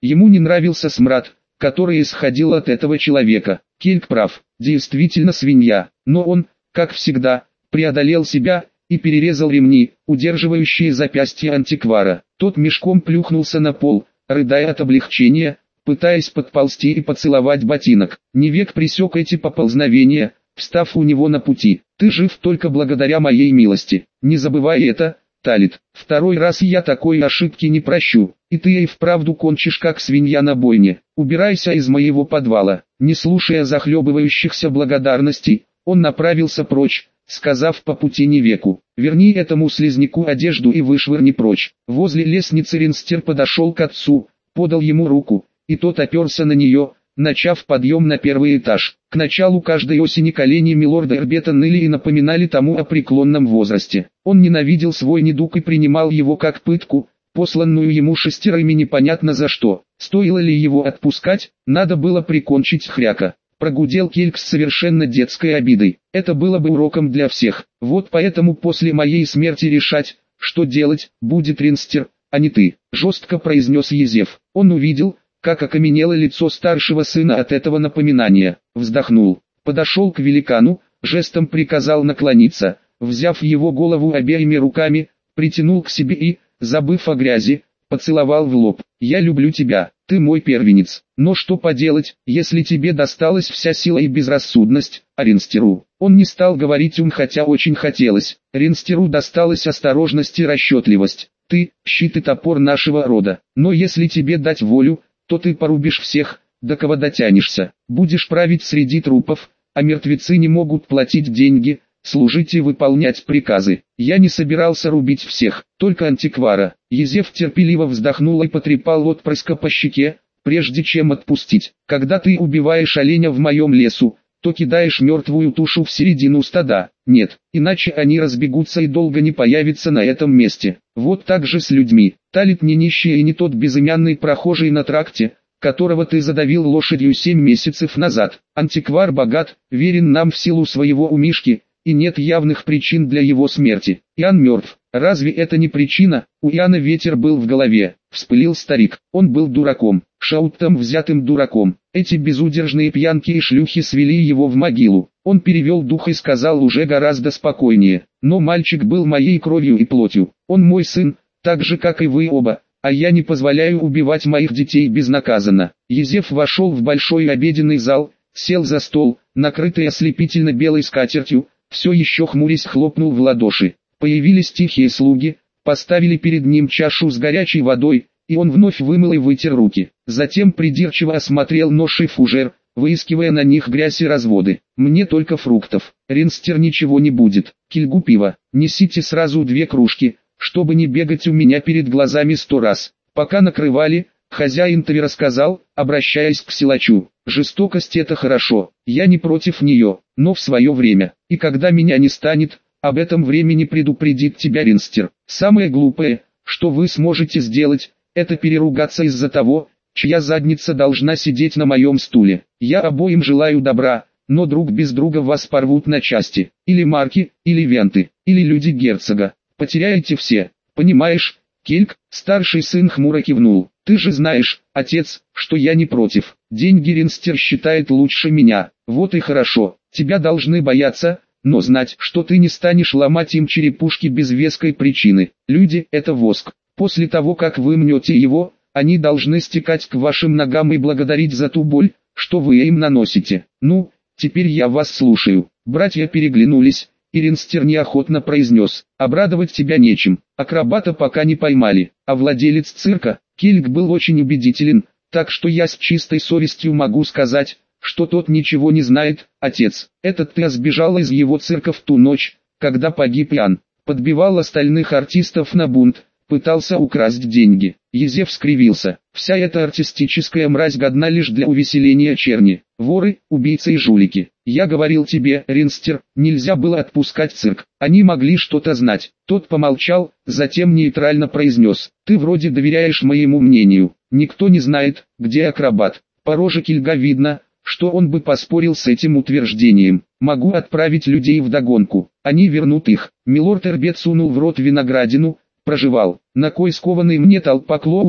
Ему не нравился смрад, который исходил от этого человека. Кельк прав, действительно свинья, но он, как всегда, преодолел себя и перерезал ремни, удерживающие запястья антиквара. Тот мешком плюхнулся на пол, рыдая от облегчения, пытаясь подползти и поцеловать ботинок. Невек пресек эти поползновения, встав у него на пути. «Ты жив только благодаря моей милости. Не забывай это, Талит. Второй раз я такой ошибки не прощу, и ты и вправду кончишь как свинья на бойне. Убирайся из моего подвала». Не слушая захлебывающихся благодарностей, он направился прочь, сказав по пути Невеку: «Верни этому слизняку одежду и вышвырни прочь». Возле лестницы Ринстер подошел к отцу, подал ему руку, и тот оперся на нее, начав подъем на первый этаж. К началу каждой осени колени милорда Эрбета ныли и напоминали тому о преклонном возрасте. Он ненавидел свой недуг и принимал его как пытку, посланную ему шестерыми непонятно за что. Стоило ли его отпускать, надо было прикончить хряка. Прогудел Кельк с совершенно детской обидой. Это было бы уроком для всех. Вот поэтому после моей смерти решать, что делать, будет Ринстер, а не ты, жестко произнес Езев. Он увидел, как окаменело лицо старшего сына от этого напоминания. Вздохнул, подошел к великану, жестом приказал наклониться, взяв его голову обеими руками, притянул к себе и, забыв о грязи, поцеловал в лоб. «Я люблю тебя, ты мой первенец, но что поделать, если тебе досталась вся сила и безрассудность, а Ринстеру?» Он не стал говорить хотя очень хотелось. Ринстеру досталась осторожность и расчетливость. «Ты – щит и топор нашего рода, но если тебе дать волю, то ты порубишь всех, до кого дотянешься. Будешь править среди трупов, а мертвецы не могут платить деньги, служить и выполнять приказы. Я не собирался рубить всех, только антиквара». Езев терпеливо вздохнул и потрепал отпрыска по щеке, прежде чем отпустить. «Когда ты убиваешь оленя в моем лесу, то кидаешь мертвую тушу в середину стада. Нет, иначе они разбегутся и долго не появятся на этом месте. Вот так же с людьми. Талит не нищий и не тот безымянный прохожий на тракте, которого ты задавил лошадью 7 месяцев назад. Антиквар богат, верен нам в силу своего умишки, и нет явных причин для его смерти. Иоанн мертв. Разве это не причина? У Иоанна ветер был в голове, вспылил старик. Он был дураком, шаутом взятым дураком. Эти безудержные пьянки и шлюхи свели его в могилу. Он перевел дух и сказал уже гораздо спокойнее: «Но мальчик был моей кровью и плотью. Он мой сын, так же как и вы оба, а я не позволяю убивать моих детей безнаказанно». Езев вошел в большой обеденный зал, сел за стол, накрытый ослепительно белой скатертью, все еще хмурясь хлопнул в ладоши. Появились тихие слуги, поставили перед ним чашу с горячей водой, и он вновь вымыл и вытер руки. Затем придирчиво осмотрел нож и фужер, выискивая на них грязь и разводы. «Мне только фруктов. Ринстер ничего не будет. Кильгу пива. Несите сразу 2 кружки, чтобы не бегать у меня перед глазами 100 раз». Пока накрывали, хозяин Тавера сказал, обращаясь к силачу: «Жестокость — это хорошо, я не против нее, но в свое время, и когда меня не станет, об этом времени предупредит тебя Ринстер. Самое глупое, что вы сможете сделать, это переругаться из-за того, чья задница должна сидеть на моем стуле. Я обоим желаю добра, но друг без друга вас порвут на части. Или марки, или венты, или люди герцога. Потеряете все, понимаешь?» Кельк, старший сын, хмуро кивнул. «Ты же знаешь, отец, что я не против. Деньги Ринстер считает лучше меня. Вот и хорошо. Тебя должны бояться, но знать, что ты не станешь ломать им черепушки без веской причины. Люди – это воск. После того, как вы мнете его, они должны стекать к вашим ногам и благодарить за ту боль, что вы им наносите. Ну, теперь я вас слушаю». Братья переглянулись, и Ринстер неохотно произнес: «Обрадовать тебя нечем. Акробата пока не поймали, а владелец цирка, Кельк, был очень убедителен, так что я с чистой совестью могу сказать, что тот ничего не знает. Отец, этот ты сбежал из его цирка в ту ночь, когда погиб Иоанн, подбивал остальных артистов на бунт, пытался украсть деньги». Езев скривился. «Вся эта артистическая мразь годна лишь для увеселения черни. Воры, убийцы и жулики. Я говорил тебе, Ринстер, нельзя было отпускать цирк. Они могли что-то знать». Тот помолчал, затем нейтрально произнес: «Ты вроде доверяешь моему мнению. Никто не знает, где акробат». По роже Кильга видно, что он бы поспорил с этим утверждением. «Могу отправить людей вдогонку. Они вернут их». Милорд Эрбет сунул в рот виноградину, прожевал. «На кой скованный мне толпа клоунов,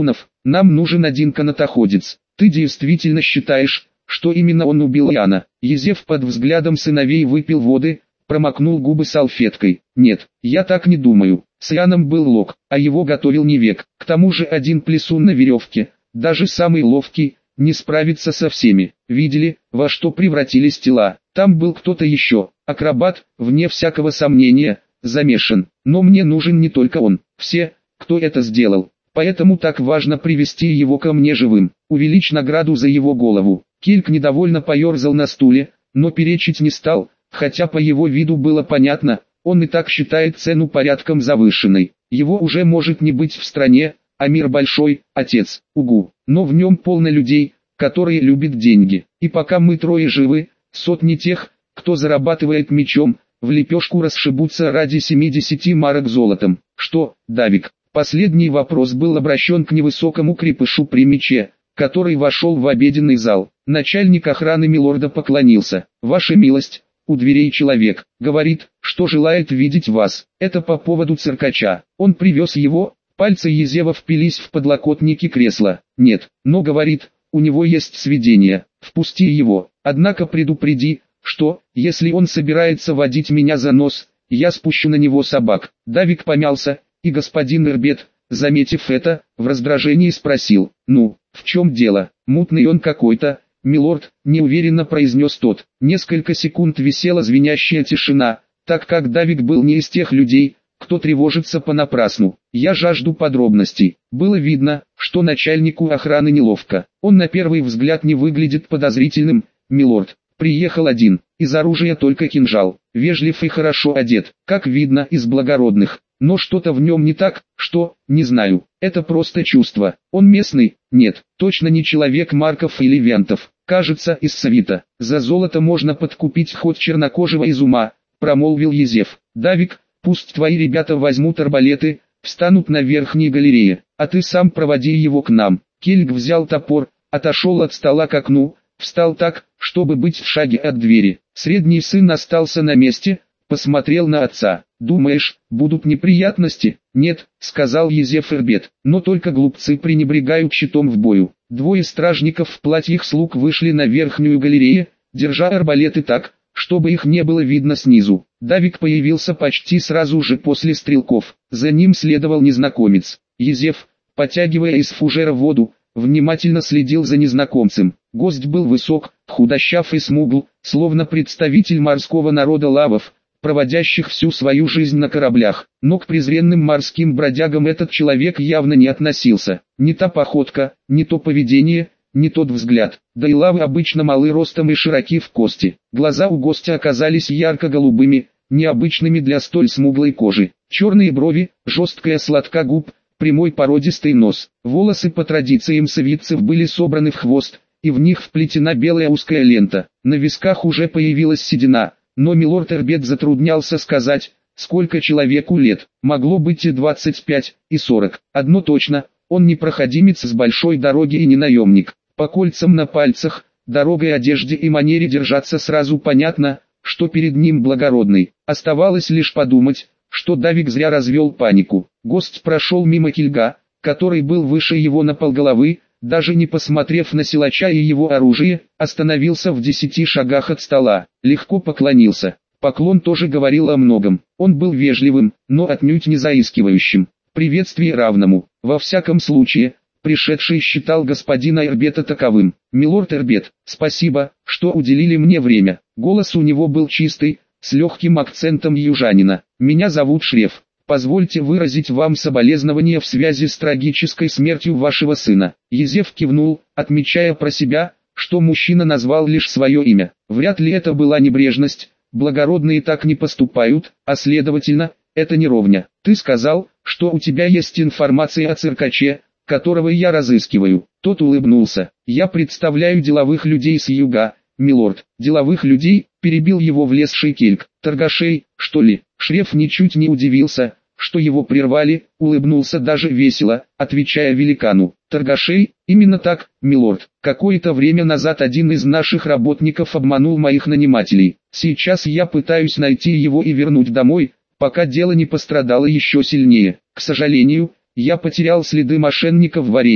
Нам нужен один канатоходец. Ты действительно считаешь, что именно он убил Иоанна? Йозеф под взглядом сыновей выпил воды, промокнул губы салфеткой. Нет, я так не думаю. С Иоанном был Лок, а его готовил Невек. К тому же один плесун на веревке, даже самый ловкий, не справится со всеми. Видели, во что превратились тела? Там был кто-то еще. Акробат, вне всякого сомнения, замешан. Но мне нужен не только он. Все, кто это сделал. Поэтому так важно привести его ко мне живым. Увеличь награду за его голову. Кильк недовольно поерзал на стуле, но перечить не стал, хотя по его виду было понятно, он и так считает цену порядком завышенной. Его уже может не быть в стране, а мир большой, отец, угу. Но в нем полно людей, которые любят деньги. И пока мы трое живы, сотни тех, кто зарабатывает мечом, в лепешку расшибутся ради 70 марок золотом. Что, Давик? Последний вопрос был обращен к невысокому крепышу при мече, который вошел в обеденный зал. Начальник охраны милорда поклонился. «Ваша милость, у дверей человек, говорит, что желает видеть вас. Это по поводу циркача. Он привез его». Пальцы Йозефа впились в подлокотники кресла. «Нет, но говорит, у него есть сведения. Впусти его. Однако предупреди, что, если он собирается водить меня за нос, я спущу на него собак». Давик помялся, и господин Эрбет, заметив это, в раздражении спросил: «Ну, в чем дело? Мутный он какой-то, милорд», неуверенно произнес тот. Несколько секунд висела звенящая тишина, так как Давик был не из тех людей, кто тревожится понапрасну. «Я жажду подробностей». Было видно, что начальнику охраны неловко. «Он на первый взгляд не выглядит подозрительным, милорд. Приехал один, из оружия только кинжал, вежлив и хорошо одет, как видно, из благородных. Но что-то в нем не так, что, не знаю, это просто чувство. Он местный? Нет, точно не человек Марков или Вентов. Кажется, из Савита. За золото можно подкупить ход чернокожего из ума», промолвил Йозеф. «Давик, пусть твои ребята возьмут арбалеты, встанут на верхней галерее, а ты сам проводи его к нам». Кельг взял топор, отошел от стола к окну, встал так, чтобы быть в шаге от двери. Средний сын остался на месте, посмотрел на отца. «Думаешь, будут неприятности?» «Нет», — сказал Йозеф Эрбет, «но только глупцы пренебрегают щитом в бою». Двое стражников в платьях слуг вышли на верхнюю галерею, держа арбалеты так, чтобы их не было видно снизу. Давик появился почти сразу же после стрелков. За ним следовал незнакомец. Йозеф, потягивая из фужера воду, внимательно следил за незнакомцем. Гость был высок, худощав и смугл, словно представитель морского народа лавов, проводящих всю свою жизнь на кораблях. Но к презренным морским бродягам этот человек явно не относился. Не та походка, не то поведение, не тот взгляд. Да и лавы обычно малы ростом и широки в кости. Глаза у гостя оказались ярко-голубыми, необычными для столь смуглой кожи. Черные брови, жесткая сладка губ, прямой породистый нос. Волосы по традициям савитцев были собраны в хвост, и в них вплетена белая узкая лента. На висках уже появилась седина, но милорд Эрбет затруднялся сказать, сколько человеку лет. Могло быть и 25, и 40. Одно точно, он не проходимец с большой дороги и не наемник. По кольцам на пальцах, дорогой одежде и манере держаться сразу понятно, что перед ним благородный. Оставалось лишь подумать, что Давик зря развел панику. Гость прошел мимо Кильга, который был выше его на полголовы, даже не посмотрев на силача и его оружие, остановился в 10 шагах от стола, легко поклонился. Поклон тоже говорил о многом. Он был вежливым, но отнюдь не заискивающим. Приветствие равному. Во всяком случае, пришедший считал господина Эрбета таковым. «Милорд Эрбет, спасибо, что уделили мне время». Голос у него был чистый, с легким акцентом южанина. «Меня зовут Шреф. Позвольте выразить вам соболезнования в связи с трагической смертью вашего сына». Йозеф кивнул, отмечая про себя, что мужчина назвал лишь свое имя. Вряд ли это была небрежность, благородные так не поступают, а следовательно, это не ровня. «Ты сказал, что у тебя есть информация о циркаче, которого я разыскиваю». Тот улыбнулся. «Я представляю деловых людей с юга, милорд». «Деловых людей?» — перебил его влезший Кельг. «Торгашей, что ли?» Шреф ничуть не удивился, что его прервали, улыбнулся даже весело, отвечая великану. «Торгашей? Именно так, милорд. Какое-то время назад один из наших работников обманул моих нанимателей. Сейчас я пытаюсь найти его и вернуть домой, пока дело не пострадало еще сильнее. К сожалению, я потерял следы мошенников в арене.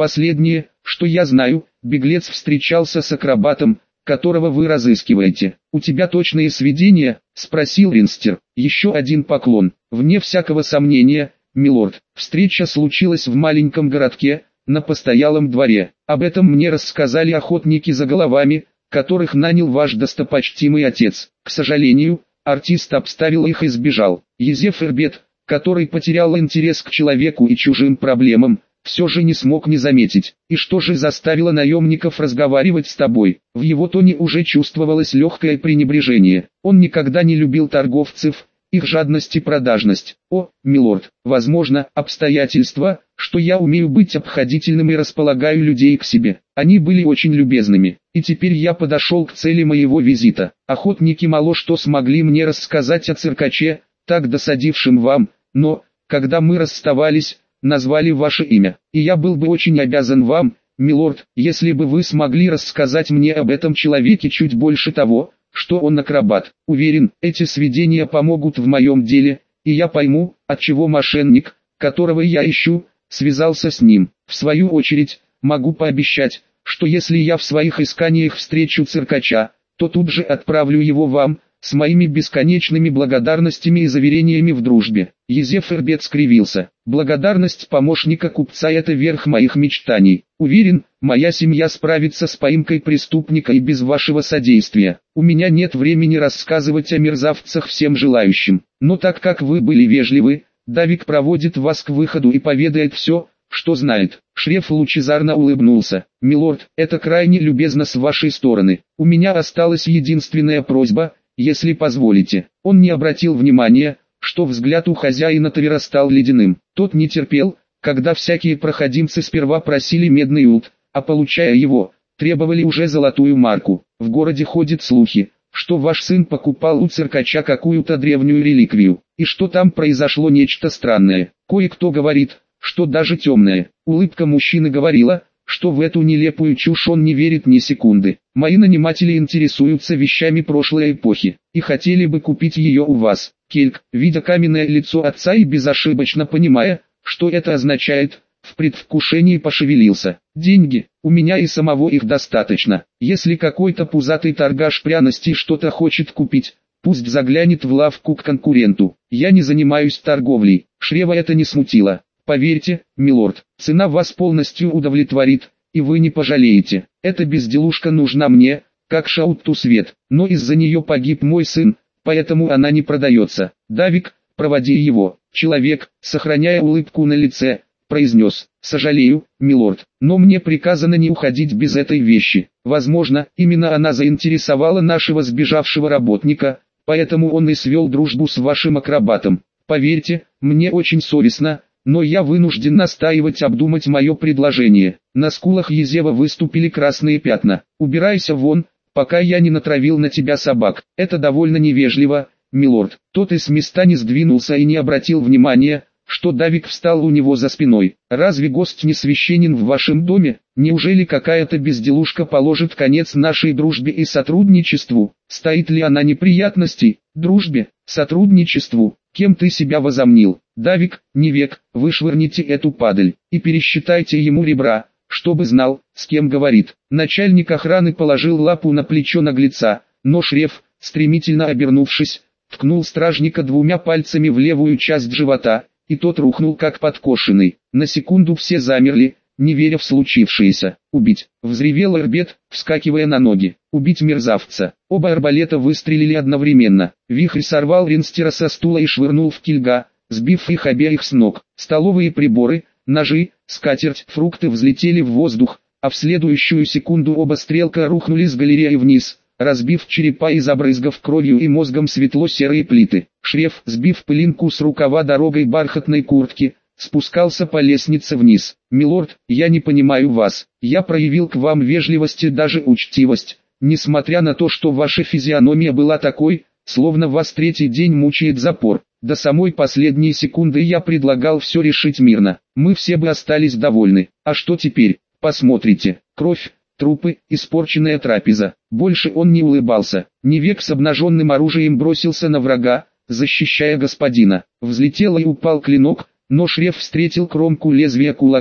Последнее, что я знаю, беглец встречался с акробатом, которого вы разыскиваете. «У тебя точные сведения?» – спросил Ринстер. Еще один поклон. «Вне всякого сомнения, милорд, встреча случилась в маленьком городке, на постоялом дворе. Об этом мне рассказали охотники за головами, которых нанял ваш достопочтимый отец. К сожалению, артист обставил их и сбежал. Йозеф Эрбет, который потерял интерес к человеку и чужим проблемам, все же не смог не заметить. И что же заставило наемников разговаривать с тобой?» В его тоне уже чувствовалось легкое пренебрежение. Он никогда не любил торговцев, их жадность и продажность. «О, милорд, возможно, обстоятельства, что я умею быть обходительным и располагаю людей к себе. Они были очень любезными, и теперь я подошел к цели моего визита. Охотники мало что смогли мне рассказать о циркаче, так досадившем вам, но, когда мы расставались, назвали ваше имя, и я был бы очень обязан вам, милорд, если бы вы смогли рассказать мне об этом человеке чуть больше того, что он акробат. Уверен, эти сведения помогут в моем деле, и я пойму, отчего мошенник, которого я ищу, связался с ним. В свою очередь, могу пообещать, что если я в своих исканиях встречу циркача, то тут же отправлю его вам, с моими бесконечными благодарностями и заверениями в дружбе». Йозеф Эрбет скривился. «Благодарность помощника купца – это верх моих мечтаний. Уверен, моя семья справится с поимкой преступника и без вашего содействия. У меня нет времени рассказывать о мерзавцах всем желающим. Но так как вы были вежливы, Давик проводит вас к выходу и поведает все, что знает». Шреф лучезарно улыбнулся. «Милорд, это крайне любезно с вашей стороны. У меня осталась единственная просьба, если позволите». Он не обратил внимания, что взгляд у хозяина Тавера стал ледяным. Тот не терпел, когда всякие проходимцы сперва просили медный ут, а получая его, требовали уже золотую марку. В городе ходят слухи, что ваш сын покупал у циркача какую-то древнюю реликвию, и что там произошло нечто странное. Кое-кто говорит, что даже темное. Улыбка мужчины говорила, что в эту нелепую чушь он не верит ни секунды. «Мои наниматели интересуются вещами прошлой эпохи, и хотели бы купить ее у вас». Кельк, видя каменное лицо отца и безошибочно понимая, что это означает, в предвкушении пошевелился. «Деньги, у меня и самого их достаточно. Если какой-то пузатый торгаш пряностей что-то хочет купить, пусть заглянет в лавку к конкуренту. Я не занимаюсь торговлей». Шрева это не смутило. «Поверьте, милорд, цена вас полностью удовлетворит, и вы не пожалеете. Эта безделушка нужна мне, как шауту свет, но из-за нее погиб мой сын, поэтому она не продается. Давик, проводи его». Человек, сохраняя улыбку на лице, произнес: «Сожалею, милорд, но мне приказано не уходить без этой вещи. Возможно, именно она заинтересовала нашего сбежавшего работника, поэтому он и свел дружбу с вашим акробатом. Поверьте, мне очень совестно, но я вынужден настаивать, обдумать мое предложение». На скулах Йозефа выступили красные пятна. «Убирайся вон, пока я не натравил на тебя собак. Это довольно невежливо, милорд». Тот из места не сдвинулся и не обратил внимания, что Давик встал у него за спиной. «Разве гость не священен в вашем доме? Неужели какая-то безделушка положит конец нашей дружбе и сотрудничеству? Стоит ли она неприятностей? Дружбе, сотрудничеству? Кем ты себя возомнил? Давик, не век, вышвырните эту падаль, и пересчитайте ему ребра, чтобы знал, с кем говорит». Начальник охраны положил лапу на плечо наглеца, но Шреф, стремительно обернувшись, ткнул стражника двумя пальцами в левую часть живота, и тот рухнул как подкошенный. На секунду все замерли, не веря в случившееся. «Убить!» — взревел Эрбет, вскакивая на ноги. «Убить мерзавца!» Оба арбалета выстрелили одновременно. Вихрь сорвал Ринстера со стула и швырнул в Кильга, сбив их обеих с ног. Столовые приборы, ножи, скатерть, фрукты взлетели в воздух, а в следующую секунду оба стрелка рухнули с галереи вниз, разбив черепа и забрызгав кровью и мозгом светло-серые плиты. Шреф, сбив пылинку с рукава дорогой бархатной куртки, спускался по лестнице вниз. «Милорд, я не понимаю вас. Я проявил к вам вежливость и даже учтивость, несмотря на то, что ваша физиономия была такой, словно вас третий день мучает запор. До самой последней секунды я предлагал все решить мирно. Мы все бы остались довольны. А что теперь? Посмотрите. Кровь, трупы, испорченная трапеза». Больше он не улыбался. Невек с обнаженным оружием бросился на врага, защищая господина. Взлетел и упал клинок, но Шреф встретил кромку лезвия кулаком,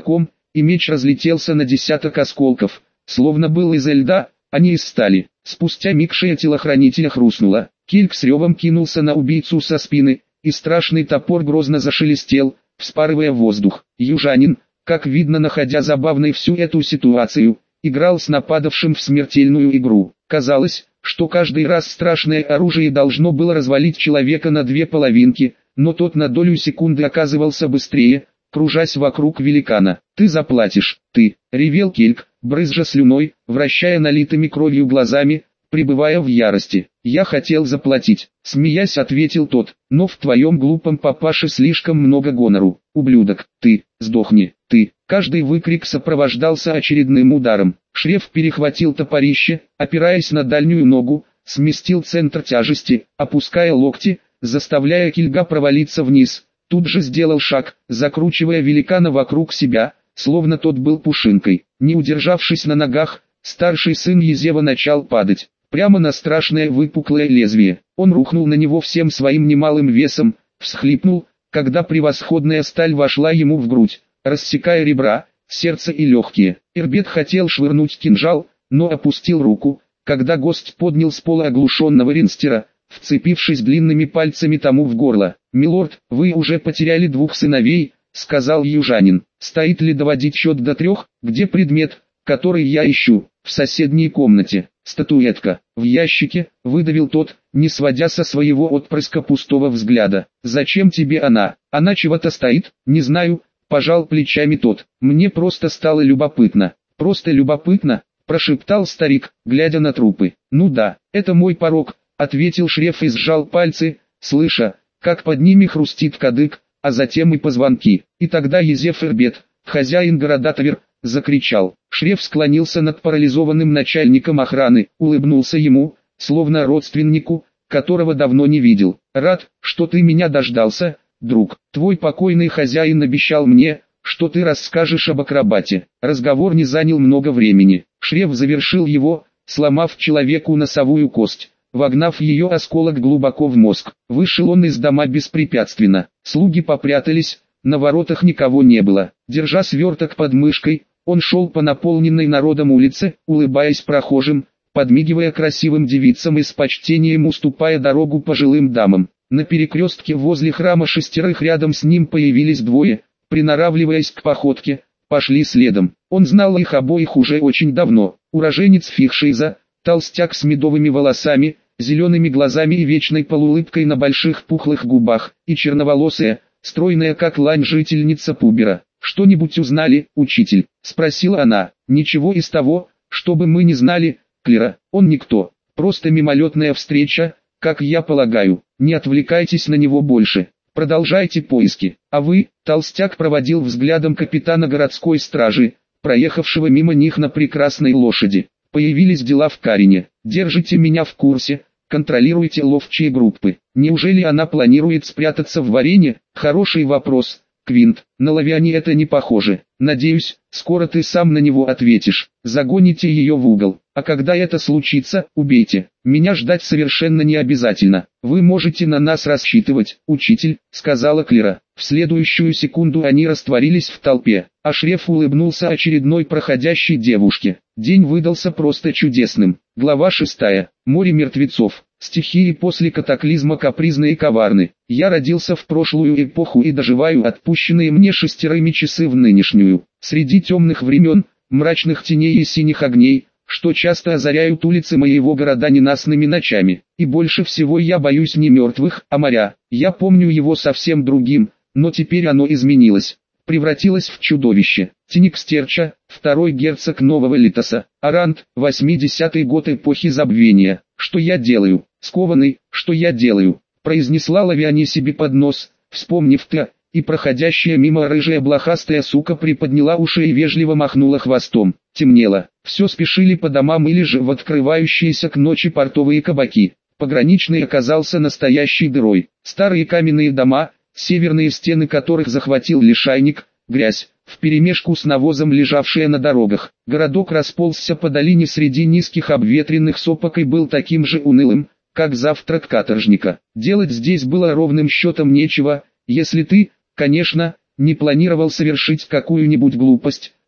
и меч разлетелся на десяток осколков, словно был из льда, а не из стали. Спустя миг шея телохранителя хрустнула. Кильк с ревом кинулся на убийцу со спины, и страшный топор грозно зашелестел, вспарывая воздух. Южанин, как видно, находя забавной всю эту ситуацию, играл с нападавшим в смертельную игру. Казалось, что каждый раз страшное оружие должно было развалить человека на две половинки, но тот на долю секунды оказывался быстрее, кружась вокруг великана. «Ты заплатишь, ты!» — ревел Кильк, брызжа слюной, вращая налитыми кровью глазами, пребывая в ярости. «Я хотел заплатить», — смеясь ответил тот, «но в твоем глупом папаше слишком много гонору. Ублюдок, ты, сдохни, ты». Каждый выкрик сопровождался очередным ударом. Шреф перехватил топорище, опираясь на дальнюю ногу, сместил центр тяжести, опуская локти, заставляя Кильга провалиться вниз. Тут же сделал шаг, закручивая великана вокруг себя, словно тот был пушинкой. Не удержавшись на ногах, старший сын Езева начал падать, прямо на страшное выпуклое лезвие. Он рухнул на него всем своим немалым весом, всхлипнул, когда превосходная сталь вошла ему в грудь, рассекая ребра, сердце и легкие. Ирбет хотел швырнуть кинжал, но опустил руку, когда гость поднял с пола оглушенного ринстера, вцепившись длинными пальцами тому в горло. «Милорд, вы уже потеряли 2 сыновей», — сказал южанин. «Стоит ли доводить счет до 3? Где предмет, который я ищу?» «В соседней комнате. Статуэтка. В ящике», — выдавил тот, не сводя со своего отпрыска пустого взгляда. «Зачем тебе она? Она чего-то стоит?» «Не знаю», — пожал плечами тот. «Мне просто стало любопытно». «Просто любопытно?» — прошептал старик, глядя на трупы. «Ну да, это мой порок», — ответил Шреф и сжал пальцы, слыша, как под ними хрустит кадык, а затем и позвонки. И тогда Езеф Ирбет, хозяин города Тавер, закричал. Шреф склонился над парализованным начальником охраны, улыбнулся ему, словно родственнику, которого давно не видел. «Рад, что ты меня дождался, друг. Твой покойный хозяин обещал мне, что ты расскажешь об акробате». Разговор не занял много времени. Шреф завершил его, сломав человеку носовую кость, вогнав ее осколок глубоко в мозг. Вышел он из дома беспрепятственно. Слуги попрятались, на воротах никого не было. Держа сверток под мышкой, он шел по наполненной народом улице, улыбаясь прохожим, подмигивая красивым девицам и с почтением уступая дорогу пожилым дамам. На перекрестке возле храма 6 рядом с ним появились 2, приноравливаясь к походке, пошли следом. Он знал их обоих уже очень давно. Уроженец Фихшейза, толстяк с медовыми волосами, зелеными глазами и вечной полуулыбкой на больших пухлых губах, и черноволосая, стройная как лань жительница Пубера. «Что-нибудь узнали, учитель?» — спросила она. «Ничего из того, что бы мы не знали, Клира. Он никто, просто мимолетная встреча, как я полагаю. Не отвлекайтесь на него больше. Продолжайте поиски. А вы?» — толстяк проводил взглядом капитана городской стражи, проехавшего мимо них на прекрасной лошади. «Появились дела в Карине. Держите меня в курсе, контролируйте ловчие группы. Неужели она планирует спрятаться в Варене? Хороший вопрос, Квинт. На Лавиане это не похоже. Надеюсь, скоро ты сам на него ответишь. Загоните ее в угол. А когда это случится, убейте. Меня ждать совершенно не обязательно. Вы можете на нас рассчитывать, учитель», — сказала Клира. В следующую секунду они растворились в толпе, а Шреф улыбнулся очередной проходящей девушке. День выдался просто чудесным. Глава 6. Море мертвецов. Стихии после катаклизма капризны и коварны. Я родился в прошлую эпоху и доживаю отпущенные мне 6 часы в нынешнюю. Среди темных времен, мрачных теней и синих огней, что часто озаряют улицы моего города ненастными ночами. И больше всего я боюсь не мертвых, а моря. Я помню его совсем другим, но теперь оно изменилось, превратилось в чудовище. Тиник Стерча, 2-й герцог Нового Литоса, Арант, 80-й год эпохи забвения. «Что я делаю? Скованный, что я делаю?» — произнесла Лавиане себе под нос, вспомнив то, и проходящая мимо рыжая блохастая сука приподняла уши и вежливо махнула хвостом. Темнело, все спешили по домам или же в открывающиеся к ночи портовые кабаки. Пограничный оказался настоящей дырой. Старые каменные дома, северные стены которых захватил лишайник, грязь, вперемешку с навозом, лежавшая на дорогах. Городок расползся по долине среди низких обветренных сопок и был таким же унылым, как завтрак каторжника. Делать здесь было ровным счетом нечего, если ты, конечно, не планировал совершить какую-нибудь глупость,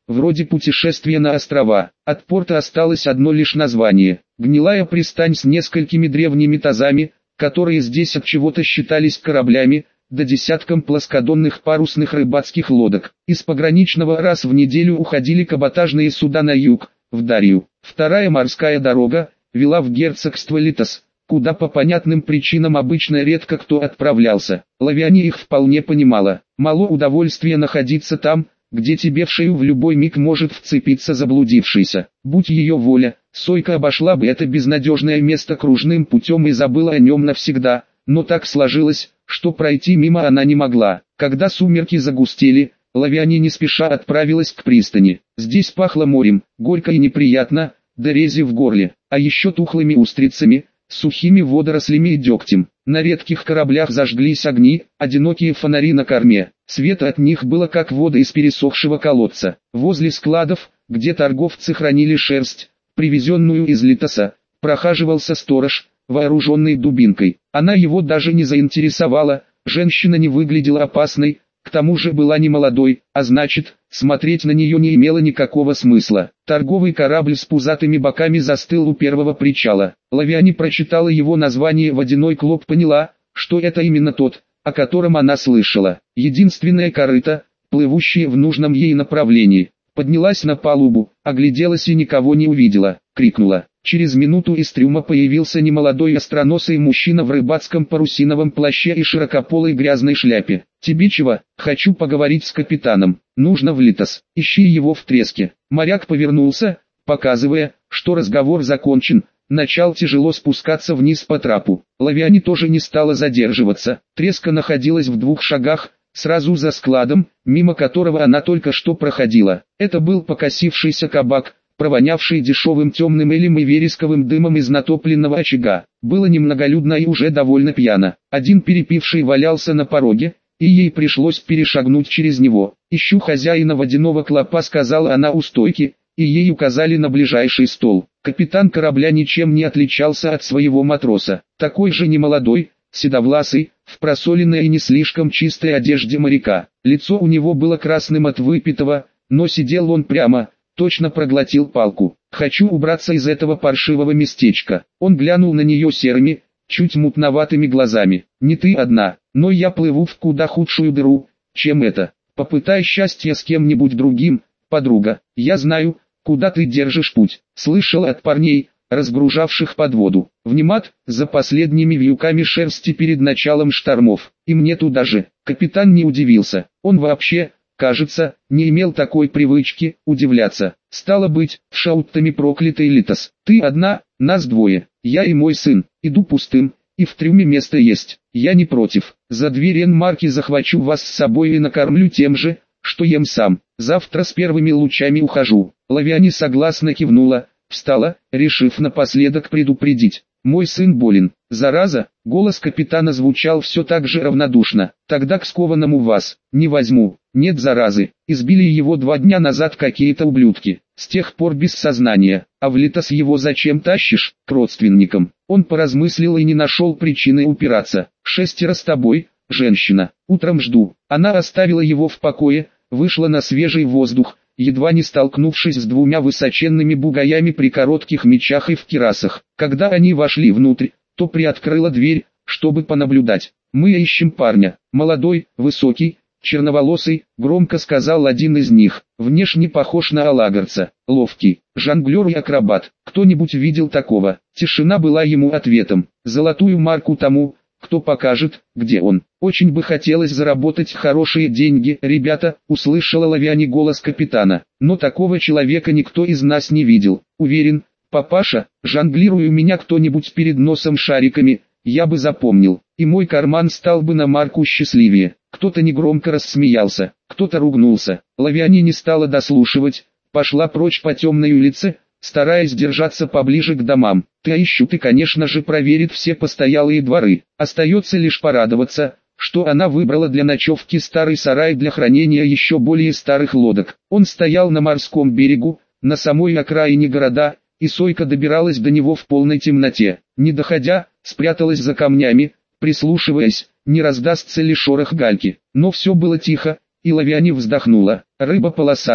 вроде путешествия на острова. От порта осталось одно лишь название. Гнилая пристань с несколькими древними тазами, которые здесь от чего-то считались кораблями, да десятком плоскодонных парусных рыбацких лодок. Из пограничного раз в неделю уходили каботажные суда на юг, в Дарью. Вторая морская дорога вела в герцогство Литос, куда по понятным причинам обычно редко кто отправлялся. Лавиане их вполне понимала. Мало удовольствия находиться там, где тебе в шею в любой миг может вцепиться заблудившийся. Будь ее воля, Сойка обошла бы это безнадежное место кружным путем и забыла о нем навсегда, но так сложилось, что пройти мимо она не могла. Когда сумерки загустели, Лавиане не спеша отправилась к пристани. Здесь пахло морем, горько и неприятно, да рези в горле, а еще тухлыми устрицами, сухими водорослями и дегтем. На редких кораблях зажглись огни, одинокие фонари на корме. Свет от них было как вода из пересохшего колодца. Возле складов, где торговцы хранили шерсть, привезенную из Литоса, прохаживался сторож, вооруженный дубинкой. Она его даже не заинтересовала, женщина не выглядела опасной, к тому же была не молодой, а значит, смотреть на нее не имело никакого смысла. Торговый корабль с пузатыми боками застыл у первого причала. Лавиане прочитала его название «Водяной клоп», поняла, что это именно тот, о котором она слышала. Единственная корыта, плывущая в нужном ей направлении. Поднялась на палубу, огляделась и никого не увидела, крикнула. Через минуту из трюма появился немолодой остроносый мужчина в рыбацком парусиновом плаще и широкополой грязной шляпе. «Тебе чего? Хочу поговорить с капитаном. Нужно в Литос. Ищи его в треске». Моряк повернулся, показывая, что разговор закончен, начал тяжело спускаться вниз по трапу. Лавиане тоже не стала задерживаться. Треска находилась в 2 шагах, сразу за складом, мимо которого она только что проходила. Это был покосившийся кабак, провонявший дешевым темным элем и вересковым дымом из натопленного очага. Было немноголюдно и уже довольно пьяно. Один перепивший валялся на пороге, и ей пришлось перешагнуть через него. «Ищу хозяина водяного клопа», сказала она у стойки, и ей указали на ближайший стол. Капитан корабля ничем не отличался от своего матроса. Такой же немолодой, седовласый, в просоленной и не слишком чистой одежде моряка. Лицо у него было красным от выпитого, но сидел он прямо, точно проглотил палку. «Хочу убраться из этого паршивого местечка». Он глянул на нее серыми, чуть мутноватыми глазами. «Не ты одна, но я плыву в куда худшую дыру, чем это. Попытай счастья с кем-нибудь другим, подруга. Я знаю, куда ты держишь путь». Слышал от парней, разгружавших подводу. Внимат, за последними вьюками шерсти перед началом штормов. И мне туда же. Капитан не удивился. Он вообще, кажется, не имел такой привычки удивляться. Стало быть, в шауттами проклятый Литос. Ты одна, нас двое. Я и мой сын. Иду пустым, и в трюме место есть. Я не против. За 2 ренмарки захвачу вас с собой и накормлю тем же, что ем сам. Завтра с первыми лучами ухожу. Лавиане согласно кивнула, встала, решив напоследок предупредить. «Мой сын болен. Зараза!» Голос капитана звучал все так же равнодушно. «Тогда к скованному вас не возьму. Нет заразы. Избили его 2 дня назад какие-то ублюдки. С тех пор без сознания. А в Литос его зачем тащишь? К родственникам». Он поразмыслил и не нашел причины упираться. «6 с тобой, женщина. Утром жду». Она оставила его в покое, вышла на свежий воздух, едва не столкнувшись с 2 высоченными бугаями при коротких мечах и в кирасах. Когда они вошли внутрь, то приоткрыла дверь, чтобы понаблюдать. «Мы ищем парня. Молодой, высокий, черноволосый», — громко сказал один из них. «Внешне похож на алагарца. Ловкий, жонглер и акробат. Кто-нибудь видел такого?» Тишина была ему ответом. «Золотую марку тому, кто покажет, где он. Очень бы хотелось заработать хорошие деньги, ребята», — услышала Лавиане голос капитана. «Но такого человека никто из нас не видел. Уверен, папаша, жонглируя меня кто-нибудь перед носом шариками, я бы запомнил, и мой карман стал бы на марку счастливее». Кто-то негромко рассмеялся, кто-то ругнулся. Лавиане не стала дослушивать, пошла прочь по темной улице, стараясь держаться поближе к домам. Ты, конечно же, проверит все постоялые дворы. Остается лишь порадоваться, что она выбрала для ночевки старый сарай для хранения еще более старых лодок. Он стоял на морском берегу, на самой окраине города, и Сойка добиралась до него в полной темноте. Не доходя, спряталась за камнями, прислушиваясь, не раздастся ли шорох гальки. Но все было тихо, и Лавиане вздохнула. Рыба полосатая,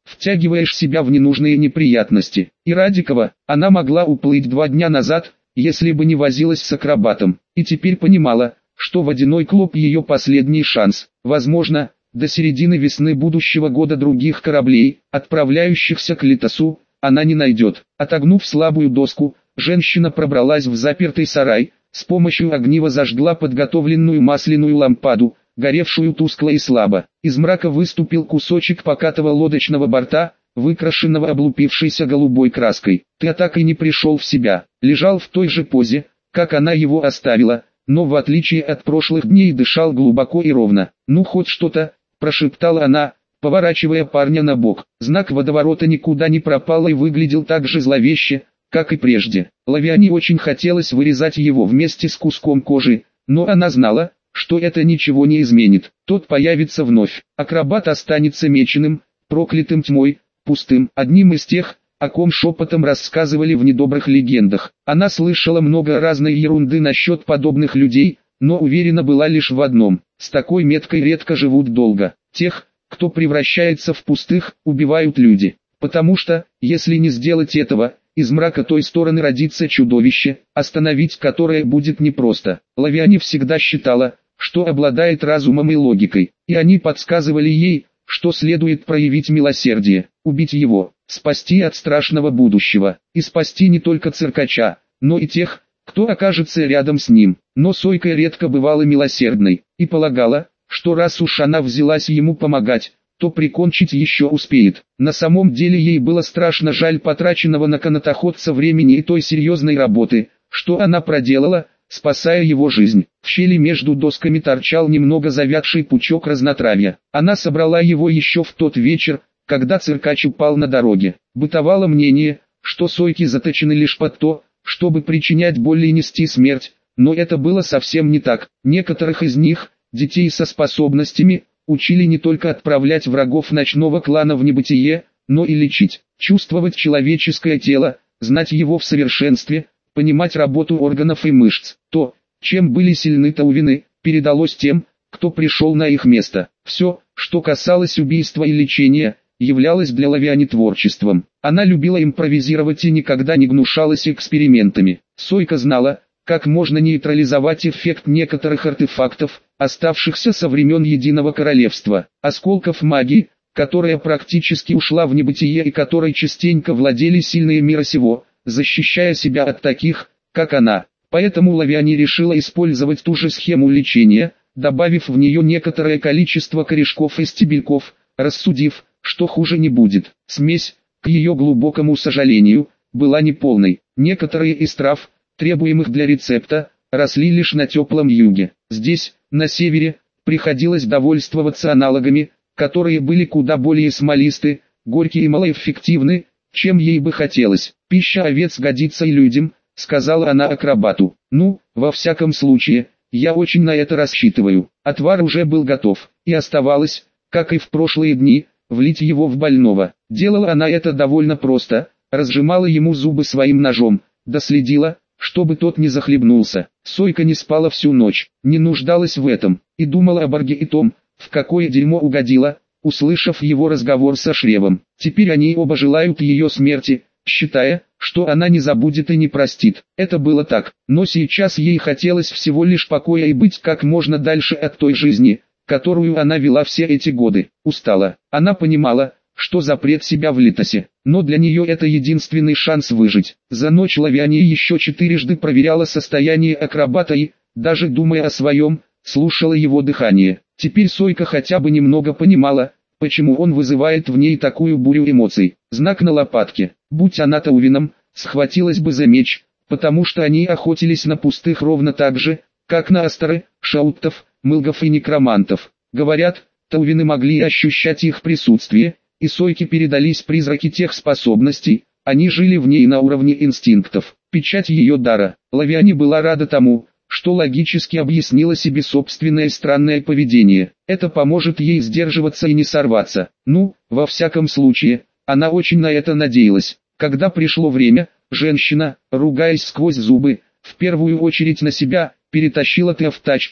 втягиваешь себя в ненужные неприятности. И Радикова, она могла уплыть 2 дня назад, если бы не возилась с акробатом, и теперь понимала, что водяной клуб ее последний шанс. Возможно, до середины весны будущего года других кораблей, отправляющихся к Литосу, она не найдет. Отогнув слабую доску, женщина пробралась в запертый сарай, с помощью огнива зажгла подготовленную масляную лампаду, горевшую тускло и слабо. Из мрака выступил кусочек покатого лодочного борта, выкрашенного облупившейся голубой краской. Ты так и не пришел в себя, лежал в той же позе, как она его оставила, но в отличие от прошлых дней дышал глубоко и ровно. «Ну хоть что-то», – прошептала она, поворачивая парня на бок. Знак водоворота никуда не пропал и выглядел так же зловеще, как и прежде. Лавиане очень хотелось вырезать его вместе с куском кожи, но она знала, что это ничего не изменит. Тот появится вновь. Акробат останется меченым, проклятым тьмой, пустым, одним из тех, о ком шепотом рассказывали в недобрых легендах. Она слышала много разной ерунды насчет подобных людей, но уверена была лишь в одном: с такой меткой редко живут долго. Тех, кто превращается в пустых, убивают люди. Потому что, если не сделать этого, из мрака той стороны родится чудовище, остановить которое будет непросто. Лавиане всегда считала, что обладает разумом и логикой, и они подсказывали ей, что следует проявить милосердие, убить его, спасти от страшного будущего, и спасти не только циркача, но и тех, кто окажется рядом с ним. Но Сойка редко бывала милосердной, и полагала, что раз уж она взялась ему помогать, то прикончить еще успеет. На самом деле ей было страшно жаль потраченного на канатоходца времени и той серьезной работы, что она проделала, спасая его жизнь. В щели между досками торчал немного завядший пучок разнотравья. Она собрала его еще в тот вечер, когда циркач упал на дороге. Бытовало мнение, что сойки заточены лишь под то, чтобы причинять боль и нести смерть, но это было совсем не так. Некоторых из них, детей со способностями, учили не только отправлять врагов ночного клана в небытие, но и лечить, чувствовать человеческое тело, знать его в совершенстве, понимать работу органов и мышц. То, чем были сильны таувины, передалось тем, кто пришел на их место. Все, что касалось убийства и лечения, являлось для Лавиане творчеством. Она любила импровизировать и никогда не гнушалась экспериментами. Сойка знала, как можно нейтрализовать эффект некоторых артефактов, оставшихся со времен Единого Королевства, осколков магии, которая практически ушла в небытие и которой частенько владели сильные мира сего, защищая себя от таких, как она. Поэтому Лавиане решила использовать ту же схему лечения, добавив в нее некоторое количество корешков и стебельков, рассудив, что хуже не будет. Смесь, к ее глубокому сожалению, была неполной. Некоторые из трав, требуемых для рецепта, росли лишь на теплом юге. Здесь, на севере, приходилось довольствоваться аналогами, которые были куда более смолисты, горькие и малоэффективны, чем ей бы хотелось. «Пища овец годится и людям», — сказала она акробату. «Ну, во всяком случае, я очень на это рассчитываю». Отвар уже был готов, и оставалось, как и в прошлые дни, влить его в больного. Делала она это довольно просто, разжимала ему зубы своим ножом, доследила, чтобы тот не захлебнулся. Сойка не спала всю ночь, не нуждалась в этом, и думала о Барге и том, в какое дерьмо угодила, услышав его разговор со Шревом. Теперь они оба желают ее смерти, считая, что она не забудет и не простит. Это было так, но сейчас ей хотелось всего лишь покоя и быть как можно дальше от той жизни, которую она вела все эти годы. Устала. Она понимала, что запрет себя в Литосе, но для нее это единственный шанс выжить. За ночь Лавиане еще 4 проверяла состояние акробата и, даже думая о своем, слушала его дыхание. Теперь Сойка хотя бы немного понимала, почему он вызывает в ней такую бурю эмоций. Знак на лопатке. Будь она таувином, схватилась бы за меч, потому что они охотились на пустых ровно так же, как на астеры, шауттов, мылгов и некромантов. Говорят, таувины могли ощущать их присутствие, и Сойке передались призраки тех способностей, они жили в ней на уровне инстинктов. Печать ее дара. Лавиане была рада тому, что логически объяснила себе собственное странное поведение. Это поможет ей сдерживаться и не сорваться. Ну, во всяком случае, она очень на это надеялась. Когда пришло время, женщина, ругаясь сквозь зубы, в первую очередь на себя, перетащила Тео в тачку,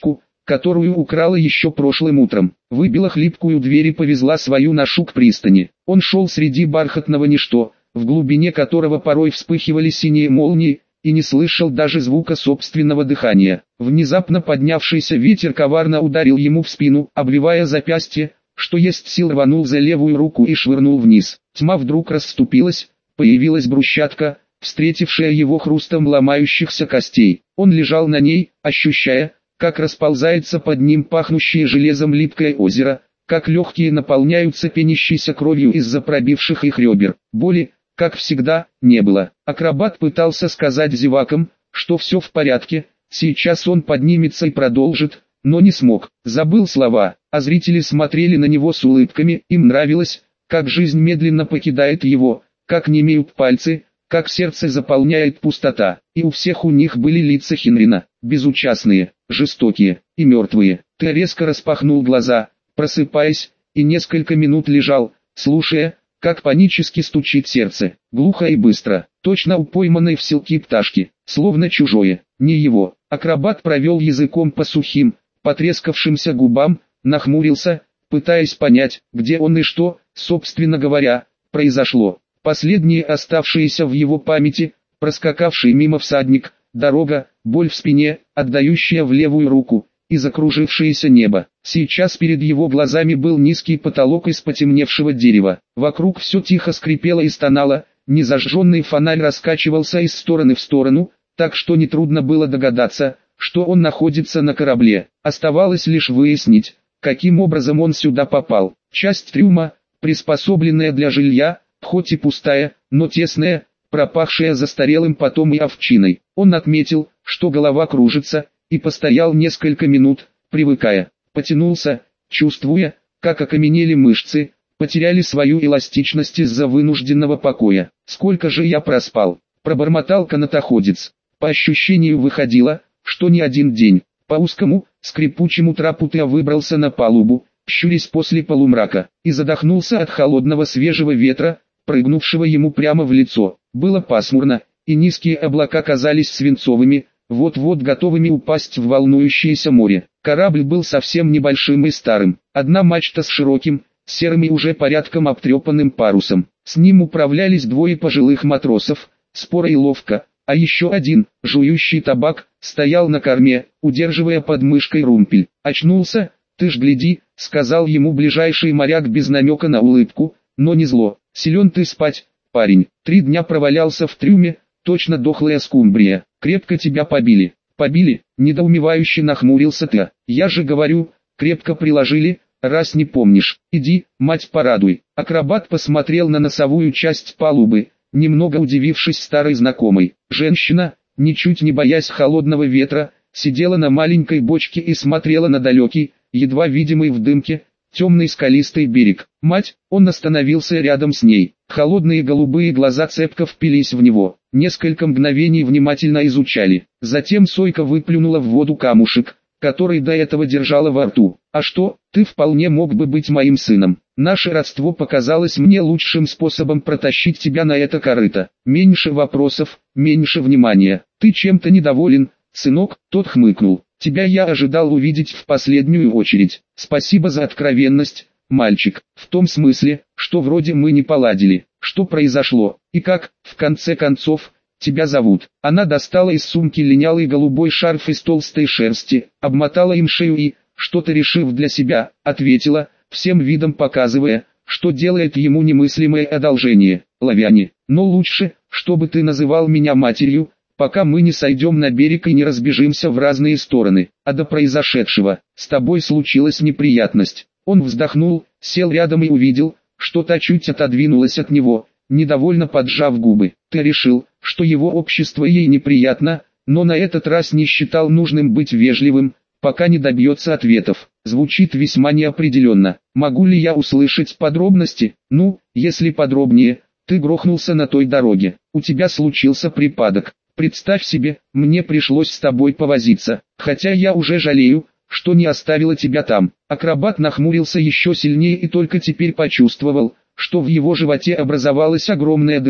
которую украла еще прошлым утром. Выбила хлипкую дверь и повезла свою ношу к пристани. Он шел среди бархатного ничто, в глубине которого порой вспыхивали синие молнии, и не слышал даже звука собственного дыхания. Внезапно поднявшийся ветер коварно ударил ему в спину, обвивая запястье, что есть сил рванул за левую руку и швырнул вниз. Тьма вдруг расступилась, появилась брусчатка, встретившая его хрустом ломающихся костей. Он лежал на ней, ощущая, как расползается под ним пахнущее железом липкое озеро, как легкие наполняются пенящейся кровью из-за пробивших их ребер. Боли, как всегда, не было. Акробат пытался сказать зевакам, что все в порядке, сейчас он поднимется и продолжит, но не смог. Забыл слова, а зрители смотрели на него с улыбками, им нравилось, как жизнь медленно покидает его, как немеют пальцы, как сердце заполняет пустота. И у всех у них были лица Хенрина, безучастные, жестокие и мертвые. Т резко распахнул глаза, просыпаясь, и несколько минут лежал, слушая, как панически стучит сердце, глухо и быстро, точно у пойманной в селки пташки, словно чужое, не его. Акробат провел языком по сухим, потрескавшимся губам, нахмурился, пытаясь понять, где он и что, собственно говоря, произошло. Последние оставшиеся в его памяти, проскакавший мимо всадник, дорога, боль в спине, отдающая в левую руку, и закружившееся небо. Сейчас перед его глазами был низкий потолок из потемневшего дерева. Вокруг все тихо скрипело и стонало, незажженный фонарь раскачивался из стороны в сторону, так что нетрудно было догадаться, что он находится на корабле. Оставалось лишь выяснить, каким образом он сюда попал. Часть трюма, приспособленная для жилья, хоть и пустая, но тесная, пропахшая застарелым потом и овчиной. Он отметил, что голова кружится, и постоял несколько минут, привыкая. Потянулся, чувствуя, как окаменели мышцы, потеряли свою эластичность из-за вынужденного покоя. «Сколько же я проспал?» – пробормотал канатоходец. По ощущению выходило, что не один день. По узкому, скрипучему трапу Тео выбрался на палубу, щурясь после полумрака, и задохнулся от холодного свежего ветра, прыгнувшего ему прямо в лицо. Было пасмурно, и низкие облака казались свинцовыми, вот-вот готовыми упасть в волнующееся море. Корабль был совсем небольшим и старым. Одна мачта с широким, серым и уже порядком обтрепанным парусом. С ним управлялись двое пожилых матросов, споро и ловко, а еще один, жующий табак, стоял на корме, удерживая под мышкой румпель. «Очнулся? Ты ж гляди», — сказал ему ближайший моряк без намека на улыбку, но не зло. «Силен ты спать, парень. 3 дня провалялся в трюме, точно дохлая скумбрия. Крепко тебя побили». «Побили?» — недоумевающе нахмурился Тео. «Я же говорю, крепко приложили, раз не помнишь. Иди, мать порадуй». Акробат посмотрел на носовую часть палубы, немного удивившись старой знакомой. Женщина, ничуть не боясь холодного ветра, сидела на маленькой бочке и смотрела на далекий, едва видимый в дымке, темный скалистый берег. «Мать!» — он остановился рядом с ней. Холодные голубые глаза цепко впились в него. Несколько мгновений внимательно изучали. Затем Сойка выплюнула в воду камушек, который до этого держала во рту. «А что, ты вполне мог бы быть моим сыном. Наше родство показалось мне лучшим способом протащить тебя на это корыто. Меньше вопросов, меньше внимания. Ты чем-то недоволен, сынок?» Тот хмыкнул. «Тебя я ожидал увидеть в последнюю очередь. Спасибо за откровенность, мальчик. В том смысле, что вроде мы не поладили. Что произошло, и как, в конце концов, тебя зовут?» Она достала из сумки линялый голубой шарф из толстой шерсти, обмотала им шею и, что-то решив для себя, ответила, всем видом показывая, что делает ему немыслимое одолжение. «Лавяне, но лучше, чтобы ты называл меня матерью, пока мы не сойдем на берег и не разбежимся в разные стороны. А до произошедшего, с тобой случилась неприятность». Он вздохнул, сел рядом и увидел, что та чуть отодвинулась от него, недовольно поджав губы. Ты решил, что его общество ей неприятно, но на этот раз не считал нужным быть вежливым, пока не добьется ответов. Звучит весьма неопределенно. Могу ли я услышать подробности? Ну, если подробнее, ты грохнулся на той дороге. У тебя случился припадок. Представь себе, мне пришлось с тобой повозиться, хотя я уже жалею, что не оставила тебя там. Акробат нахмурился еще сильнее и только теперь почувствовал, что в его животе образовалась огромная дыра,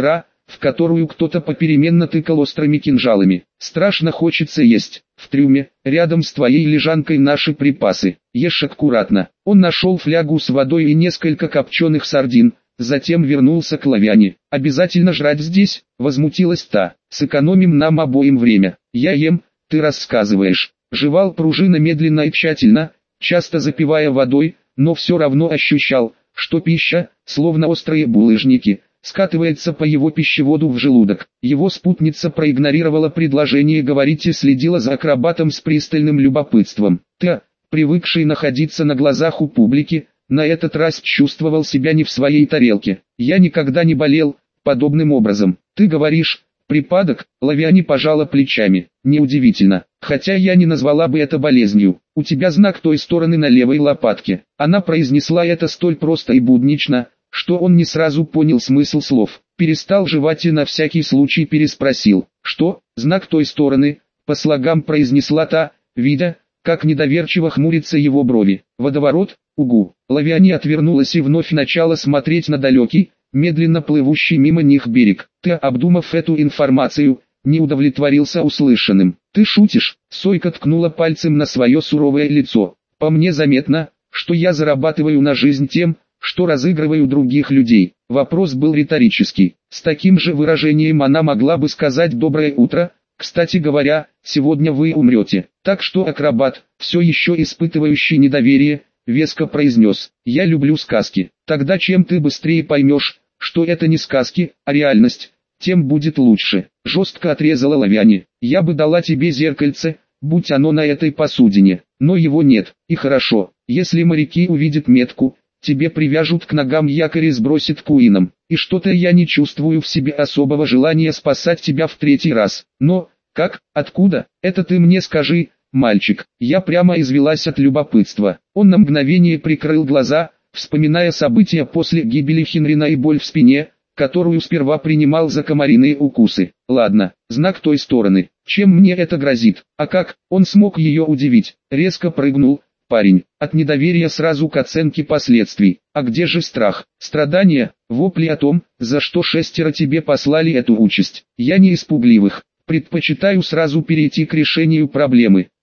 в которую кто-то попеременно тыкал острыми кинжалами. Страшно хочется есть. В трюме, рядом с твоей лежанкой наши припасы. Ешь аккуратно. Он нашел флягу с водой и несколько копченых сардин, затем вернулся к Лавиане. «Обязательно жрать здесь?» — возмутилась та. «Сэкономим нам обоим время. Я ем, ты рассказываешь». Жевал пружина медленно и тщательно, часто запивая водой, но все равно ощущал, что пища, словно острые булыжники, скатывается по его пищеводу в желудок. Его спутница проигнорировала предложение говорить и следила за акробатом с пристальным любопытством. Ты, привыкший находиться на глазах у публики, на этот раз чувствовал себя не в своей тарелке. «Я никогда не болел подобным образом. Ты говоришь, припадок?» Лавиане пожала плечами. «Неудивительно, хотя я не назвала бы это болезнью. У тебя знак той стороны на левой лопатке». Она произнесла это столь просто и буднично, что он не сразу понял смысл слов. Перестал жевать и на всякий случай переспросил. «Что? Знак той стороны?» По слогам произнесла та, видя, как недоверчиво хмурятся его брови. «Водоворот? Угу». Лавиане отвернулась и вновь начала смотреть на далекий, медленно плывущий мимо них берег. «Ты, обдумав эту информацию, не удовлетворился услышанным?» «Ты шутишь?» Сойка ткнула пальцем на свое суровое лицо. «По мне заметно, что я зарабатываю на жизнь тем, что разыгрываю других людей». Вопрос был риторический. С таким же выражением она могла бы сказать «доброе утро». «Кстати говоря, сегодня вы умрете». Так что акробат, все еще испытывающий недоверие, веско произнес: «Я люблю сказки». «Тогда чем ты быстрее поймешь, что это не сказки, а реальность, тем будет лучше», — жестко отрезала Лавиане. «Я бы дала тебе зеркальце, будь оно на этой посудине, но его нет, и хорошо, если моряки увидят метку, тебе привяжут к ногам якорь и сбросят куином, и что-то я не чувствую в себе особого желания спасать тебя в третий раз. Но, как, откуда, это ты мне скажи, мальчик». Я прямо извелась от любопытства. Он на мгновение прикрыл глаза, вспоминая события после гибели Хенрина и боль в спине, которую сперва принимал за комариные укусы. «Ладно, знак той стороны. Чем мне это грозит? А как?» Он смог ее удивить. Резко прыгнул парень, от недоверия сразу к оценке последствий. «А где же страх, страдания, вопли о том, за что шестеро тебе послали эту участь?» «Я не из пугливых. Предпочитаю сразу перейти к решению проблемы.